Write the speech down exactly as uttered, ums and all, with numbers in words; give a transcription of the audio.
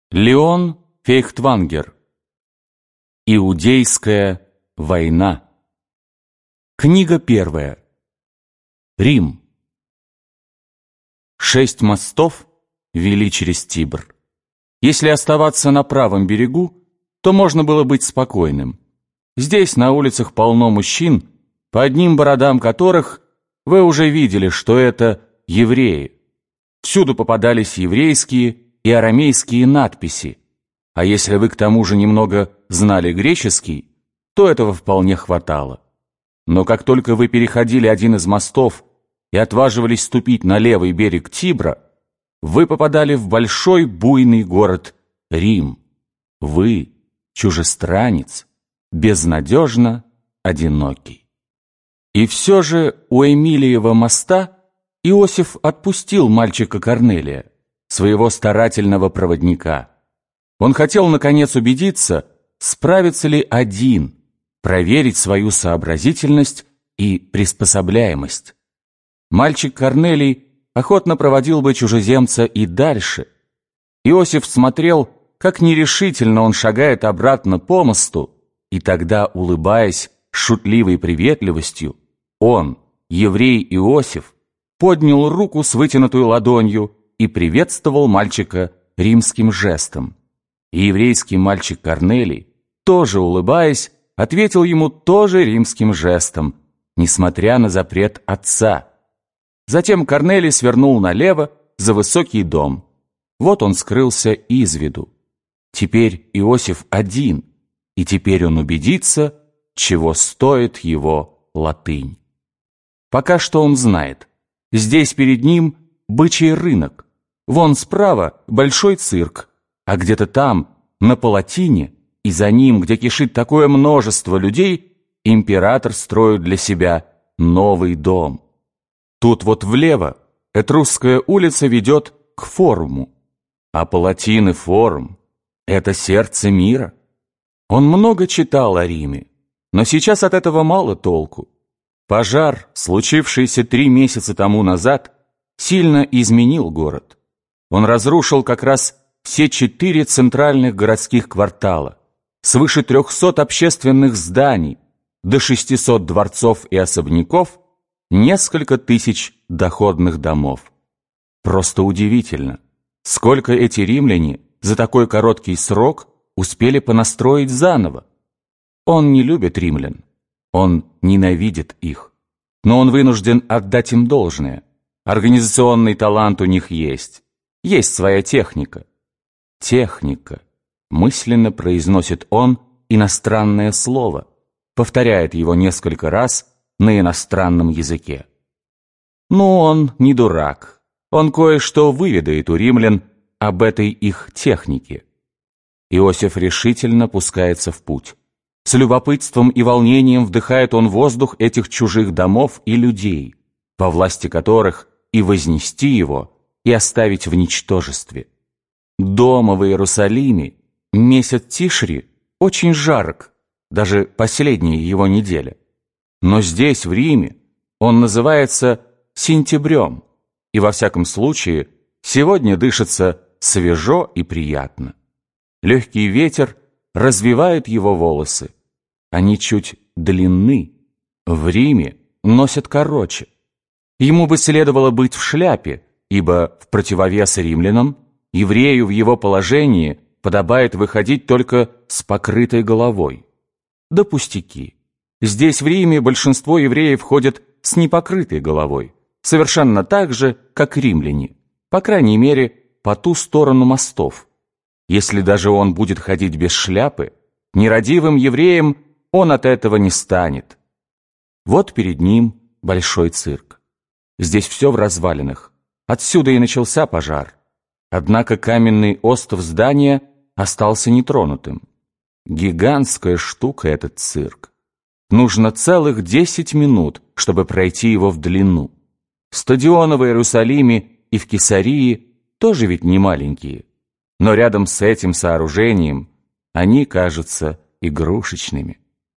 Леон Фейхтвангер. Иудейская война. Книга первая. Рим. Шесть мостов вели через Тибр. Если оставаться на правом берегу, то можно было быть спокойным. Здесь на улицах полно мужчин, по одним бородам которых вы уже видели, что это евреи. Всюду попадались еврейские и арамейские надписи, а если вы к тому же немного знали греческий, то этого вполне хватало. Но как только вы переходили один из мостов и отваживались ступить на левый берег Тибра, вы попадали в большой буйный город Рим. Вы, чужестранец, безнадежно одинокий. И все же у Эмилиева моста Иосиф отпустил мальчика Корнелия, своего старательного проводника. Он хотел, наконец, убедиться, справится ли один, проверить свою сообразительность и приспособляемость. Мальчик Корнелий охотно проводил бы чужеземца и дальше. Иосиф смотрел, как нерешительно он шагает обратно по мосту, и тогда, улыбаясь шутливой приветливостью, он, еврей Иосиф, поднял руку с вытянутой ладонью и приветствовал мальчика римским жестом. И еврейский мальчик Корнелий, тоже улыбаясь, ответил ему тоже римским жестом, несмотря на запрет отца. Затем Корнелий свернул налево за высокий дом. Вот он скрылся из виду. Теперь Иосиф один, и теперь он убедится, чего стоит его латынь. Пока что он знает. Здесь перед ним бычий рынок. Вон справа большой цирк, а где-то там, на Палатине, и за ним, где кишит такое множество людей, император строит для себя новый дом. Тут вот влево Этрусская улица ведет к форуму, а Палатин и форум — это сердце мира. Он много читал о Риме, но сейчас от этого мало толку. Пожар, случившийся три месяца тому назад, сильно изменил город. Он разрушил как раз все четыре центральных городских квартала, свыше трехсот общественных зданий, до шестисот дворцов и особняков, несколько тысяч доходных домов. Просто удивительно, сколько эти римляне за такой короткий срок успели понастроить заново. Он не любит римлян, он ненавидит их, но он вынужден отдать им должное. Организационный талант у них есть. Есть своя техника. Техника. Мысленно произносит он иностранное слово, повторяет его несколько раз на иностранном языке. Но он не дурак. Он кое-что выведает у римлян об этой их технике. Иосиф решительно пускается в путь. С любопытством и волнением вдыхает он воздух этих чужих домов и людей, по власти которых и вознести его, и оставить в ничтожестве. Дома в Иерусалиме месяц Тишри очень жарок, даже последняя его неделя. Но здесь, в Риме, он называется сентябрем, и во всяком случае сегодня дышится свежо и приятно. Легкий ветер развивает его волосы. Они чуть длинны, в Риме носят короче. Ему бы следовало быть в шляпе, ибо в противовес римлянам еврею в его положении подобает выходить только с покрытой головой. Да пустяки. Здесь в Риме большинство евреев ходят с непокрытой головой, совершенно так же, как римляне, по крайней мере, по ту сторону мостов. Если даже он будет ходить без шляпы, нерадивым евреем он от этого не станет. Вот перед ним большой цирк. Здесь все в развалинах. Отсюда и начался пожар. Однако каменный остов здания остался нетронутым. Гигантская штука этот цирк. Нужно целых десять минут, чтобы пройти его в длину. Стадионы в Иерусалиме и в Кесарии тоже ведь не маленькие. Но рядом с этим сооружением они кажутся игрушечными.